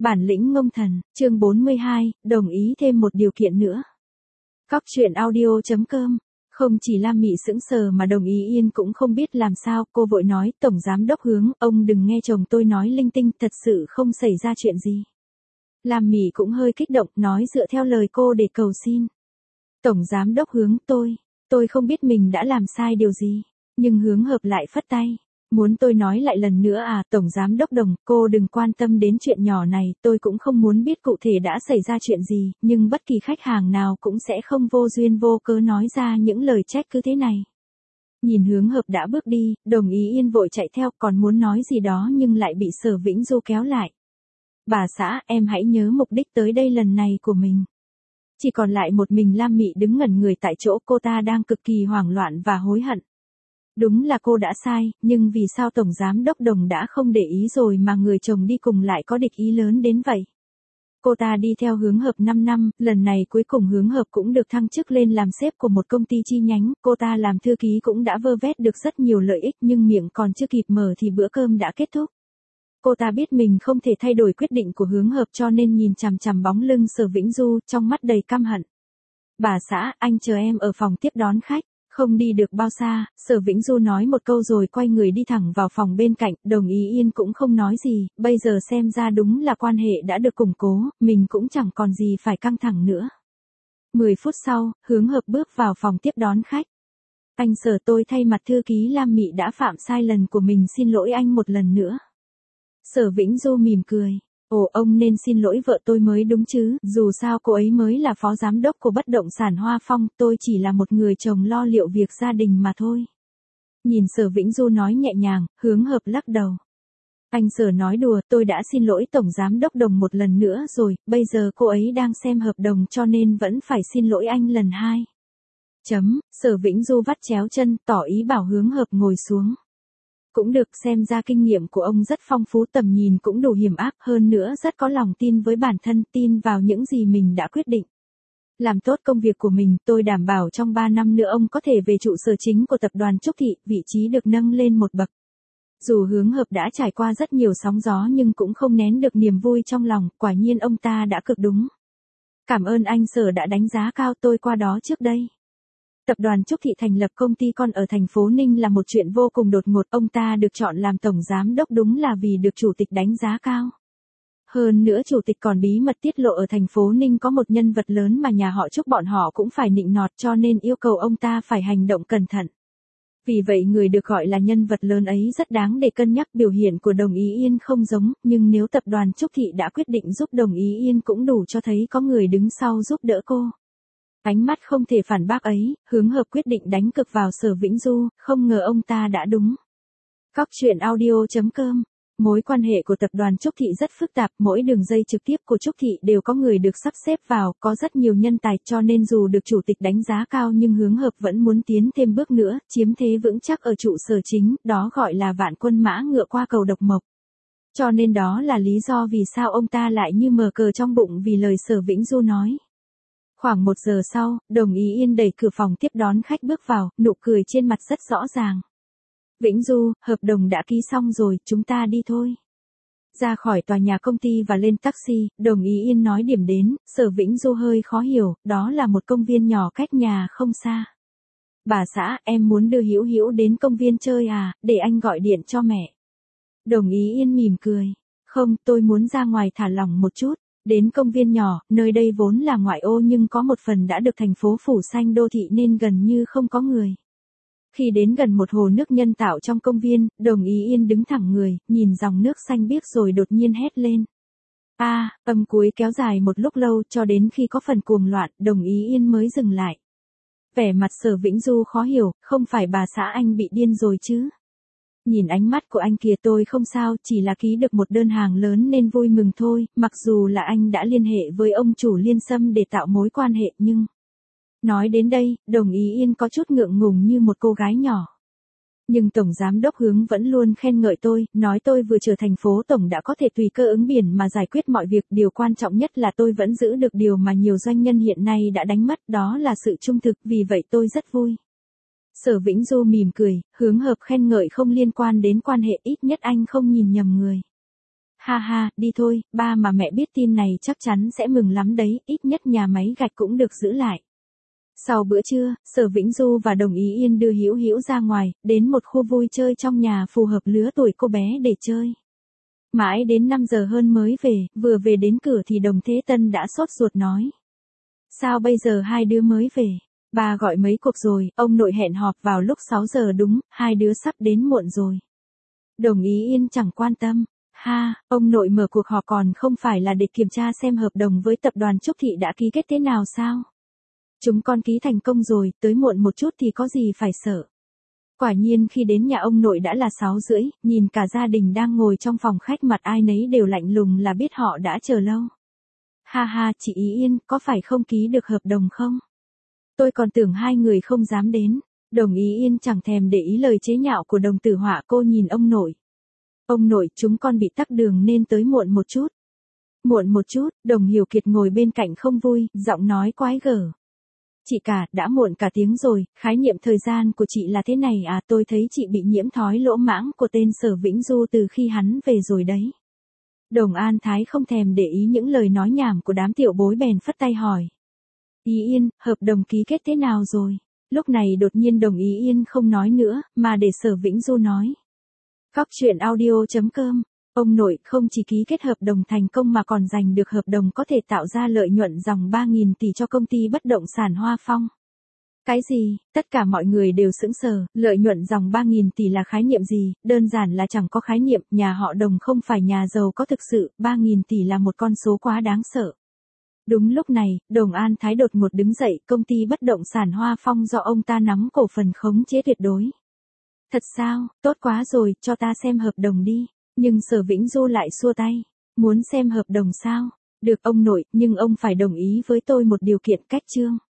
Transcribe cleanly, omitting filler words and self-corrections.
Bản lĩnh ngông thần, chương 42, đồng ý thêm một điều kiện nữa. Cóc truyện audio.com. Không chỉ Lam Mị sững sờ mà Đồng Ý Yên cũng không biết làm sao, cô vội nói, Tổng Giám Đốc Hướng, ông đừng nghe chồng tôi nói linh tinh, thật sự không xảy ra chuyện gì. Lam Mị cũng hơi kích động, nói dựa theo lời cô để cầu xin. Tổng Giám Đốc Hướng, tôi không biết mình đã làm sai điều gì, nhưng Hướng Hợp lại phất tay. Muốn tôi nói lại lần nữa à, Tổng Giám Đốc Đồng, cô đừng quan tâm đến chuyện nhỏ này, tôi cũng không muốn biết cụ thể đã xảy ra chuyện gì, nhưng bất kỳ khách hàng nào cũng sẽ không vô duyên vô cớ nói ra những lời trách cứ thế này. Nhìn Hướng Hợp đã bước đi, Đồng Ý Yên vội chạy theo, còn muốn nói gì đó nhưng lại bị Sở Vĩnh Du kéo lại. Bà xã, em hãy nhớ mục đích tới đây lần này của mình. Chỉ còn lại một mình Lam Mị đứng ngẩn người tại chỗ, cô ta đang cực kỳ hoảng loạn và hối hận. Đúng là cô đã sai, nhưng vì sao Tổng Giám Đốc Đồng đã không để ý rồi mà người chồng đi cùng lại có địch ý lớn đến vậy? Cô ta đi theo Hướng Hợp 5 năm, lần này cuối cùng Hướng Hợp cũng được thăng chức lên làm sếp của một công ty chi nhánh, cô ta làm thư ký cũng đã vơ vét được rất nhiều lợi ích nhưng miệng còn chưa kịp mở thì bữa cơm đã kết thúc. Cô ta biết mình không thể thay đổi quyết định của Hướng Hợp cho nên nhìn chằm chằm bóng lưng Sở Vĩnh Du trong mắt đầy căm hận. Bà xã, anh chờ em ở phòng tiếp đón khách. Không đi được bao xa, Sở Vĩnh Du nói một câu rồi quay người đi thẳng vào phòng bên cạnh, Đồng Ý Yên cũng không nói gì, bây giờ xem ra đúng là quan hệ đã được củng cố, mình cũng chẳng còn gì phải căng thẳng nữa. 10 phút sau, Hướng Hợp bước vào phòng tiếp đón khách. Anh Sở, tôi thay mặt thư ký Lam Mị đã phạm sai lần của mình, xin lỗi anh một lần nữa. Sở Vĩnh Du mỉm cười. Ồ, ông nên xin lỗi vợ tôi mới đúng chứ, dù sao cô ấy mới là phó giám đốc của bất động sản Hoa Phong, tôi chỉ là một người chồng lo liệu việc gia đình mà thôi. Nhìn Sở Vĩnh Du nói nhẹ nhàng, Hướng Hợp lắc đầu. Anh Sở nói đùa, tôi đã xin lỗi Tổng Giám Đốc Đồng một lần nữa rồi, bây giờ cô ấy đang xem hợp đồng cho nên vẫn phải xin lỗi anh lần 2. Sở Vĩnh Du vắt chéo chân, tỏ ý bảo Hướng Hợp ngồi xuống. Cũng được, xem ra kinh nghiệm của ông rất phong phú, tầm nhìn cũng đủ hiểm ác, hơn nữa rất có lòng tin với bản thân, tin vào những gì mình đã quyết định. Làm tốt công việc của mình, tôi đảm bảo trong 3 năm nữa ông có thể về trụ sở chính của tập đoàn Trúc Thị, vị trí được nâng lên một bậc. Dù Hướng Hợp đã trải qua rất nhiều sóng gió nhưng cũng không nén được niềm vui trong lòng, quả nhiên ông ta đã cực đúng. Cảm ơn anh Sở đã đánh giá cao tôi qua đó trước đây. Tập đoàn Trúc Thị thành lập công ty con ở thành phố Ninh là một chuyện vô cùng đột ngột, ông ta được chọn làm tổng giám đốc đúng là vì được chủ tịch đánh giá cao. Hơn nữa chủ tịch còn bí mật tiết lộ ở thành phố Ninh có một nhân vật lớn mà nhà họ Trúc bọn họ cũng phải nịnh nọt cho nên yêu cầu ông ta phải hành động cẩn thận. Vì vậy người được gọi là nhân vật lớn ấy rất đáng để cân nhắc, biểu hiện của Đồng Ý Yên không giống, nhưng nếu tập đoàn Trúc Thị đã quyết định giúp Đồng Ý Yên cũng đủ cho thấy có người đứng sau giúp đỡ cô. Ánh mắt không thể phản bác ấy, Hướng Hợp quyết định đánh cực vào Sở Vĩnh Du, không ngờ ông ta đã đúng. Cóc truyện audio.com. Mối quan hệ của tập đoàn Trúc Thị rất phức tạp, mỗi đường dây trực tiếp của Trúc Thị đều có người được sắp xếp vào, có rất nhiều nhân tài cho nên dù được chủ tịch đánh giá cao nhưng Hướng Hợp vẫn muốn tiến thêm bước nữa, chiếm thế vững chắc ở trụ sở chính, đó gọi là vạn quân mã ngựa qua cầu độc mộc. Cho nên đó là lý do vì sao ông ta lại như mờ cờ trong bụng vì lời Sở Vĩnh Du nói. Khoảng 1 giờ sau, Đồng Ý Yên đẩy cửa phòng tiếp đón khách bước vào, nụ cười trên mặt rất rõ ràng. Vĩnh Du, hợp đồng đã ký xong rồi, chúng ta đi thôi. Ra khỏi tòa nhà công ty và lên taxi, Đồng Ý Yên nói điểm đến, Sở Vĩnh Du hơi khó hiểu, đó là một công viên nhỏ cách nhà không xa. Bà xã, em muốn đưa Hữu Hữu đến công viên chơi à, để anh gọi điện cho mẹ. Đồng Ý Yên mỉm cười. Không, tôi muốn ra ngoài thả lỏng một chút. Đến công viên nhỏ, nơi đây vốn là ngoại ô nhưng có một phần đã được thành phố phủ xanh đô thị nên gần như không có người. Khi đến gần một hồ nước nhân tạo trong công viên, Đồng Ý Yên đứng thẳng người, nhìn dòng nước xanh biếc rồi đột nhiên hét lên. Âm cuối kéo dài một lúc lâu cho đến khi có phần cuồng loạn, Đồng Ý Yên mới dừng lại. Vẻ mặt Sở Vĩnh Du khó hiểu, không phải bà xã anh bị điên rồi chứ? Nhìn ánh mắt của anh kìa, tôi không sao, chỉ là ký được một đơn hàng lớn nên vui mừng thôi, mặc dù là anh đã liên hệ với ông chủ Liên Sâm để tạo mối quan hệ nhưng... Nói đến đây, Đồng Ý Yên có chút ngượng ngùng như một cô gái nhỏ. Nhưng Tổng Giám Đốc Hướng vẫn luôn khen ngợi tôi, nói tôi vừa trở thành phố Tổng đã có thể tùy cơ ứng biển mà giải quyết mọi việc, điều quan trọng nhất là tôi vẫn giữ được điều mà nhiều doanh nhân hiện nay đã đánh mất, đó là sự trung thực, vì vậy tôi rất vui. Sở Vĩnh Du mỉm cười, Hướng Hợp khen ngợi không liên quan đến quan hệ, ít nhất anh không nhìn nhầm người. Ha ha, đi thôi, ba mà mẹ biết tin này chắc chắn sẽ mừng lắm đấy, ít nhất nhà máy gạch cũng được giữ lại. Sau bữa trưa, Sở Vĩnh Du và Đồng Ý Yên đưa Hữu Hữu ra ngoài, đến một khu vui chơi trong nhà phù hợp lứa tuổi cô bé để chơi. Mãi đến 5 giờ hơn mới về, vừa về đến cửa thì Đồng Thế Tân đã sốt ruột nói. Sao bây giờ hai đứa mới về? Bà gọi mấy cuộc rồi, ông nội hẹn họp vào lúc 6 giờ đúng, hai đứa sắp đến muộn rồi. Đồng Ý Yên chẳng quan tâm. Ha, ông nội mở cuộc họp còn không phải là để kiểm tra xem hợp đồng với tập đoàn Trúc Thị đã ký kết thế nào sao? Chúng con ký thành công rồi, tới muộn một chút thì có gì phải sợ. Quả nhiên khi đến nhà ông nội đã là 6:30, nhìn cả gia đình đang ngồi trong phòng khách mặt ai nấy đều lạnh lùng là biết họ đã chờ lâu. Ha ha, chị Ý Yên, có phải không ký được hợp đồng không? Tôi còn tưởng hai người không dám đến. Đồng Ý Yên chẳng thèm để ý lời chế nhạo của Đồng Tử Họa, cô nhìn ông nội. Ông nội, chúng con bị tắc đường nên tới muộn một chút. Muộn một chút, Đồng Hiểu Kiệt ngồi bên cạnh không vui, giọng nói quái gở. Chị cả, đã muộn cả tiếng rồi, khái niệm thời gian của chị là thế này à, tôi thấy chị bị nhiễm thói lỗ mãng của tên Sở Vĩnh Du từ khi hắn về rồi đấy. Đồng An Thái không thèm để ý những lời nói nhảm của đám tiểu bối bèn phất tay hỏi. Ý Yên, hợp đồng ký kết thế nào rồi? Lúc này đột nhiên Đồng Ý Yên không nói nữa, mà để Sở Vĩnh Du nói. Góc truyện audio.com. Ông nội không chỉ ký kết hợp đồng thành công mà còn giành được hợp đồng có thể tạo ra lợi nhuận dòng 3.000 tỷ cho công ty bất động sản Hoa Phong. Cái gì? Tất cả mọi người đều sững sờ, lợi nhuận dòng 3.000 tỷ là khái niệm gì? Đơn giản là chẳng có khái niệm, nhà họ Đồng không phải nhà giàu có thực sự, 3.000 tỷ là một con số quá đáng sợ. Đúng lúc này, Đồng An Thái đột ngột đứng dậy, công ty bất động sản Hoa Phong do ông ta nắm cổ phần khống chế tuyệt đối. Thật sao, tốt quá rồi, cho ta xem hợp đồng đi. Nhưng Sở Vĩnh Du lại xua tay. Muốn xem hợp đồng sao? Được ông nội, nhưng ông phải đồng ý với tôi một điều kiện cách chương.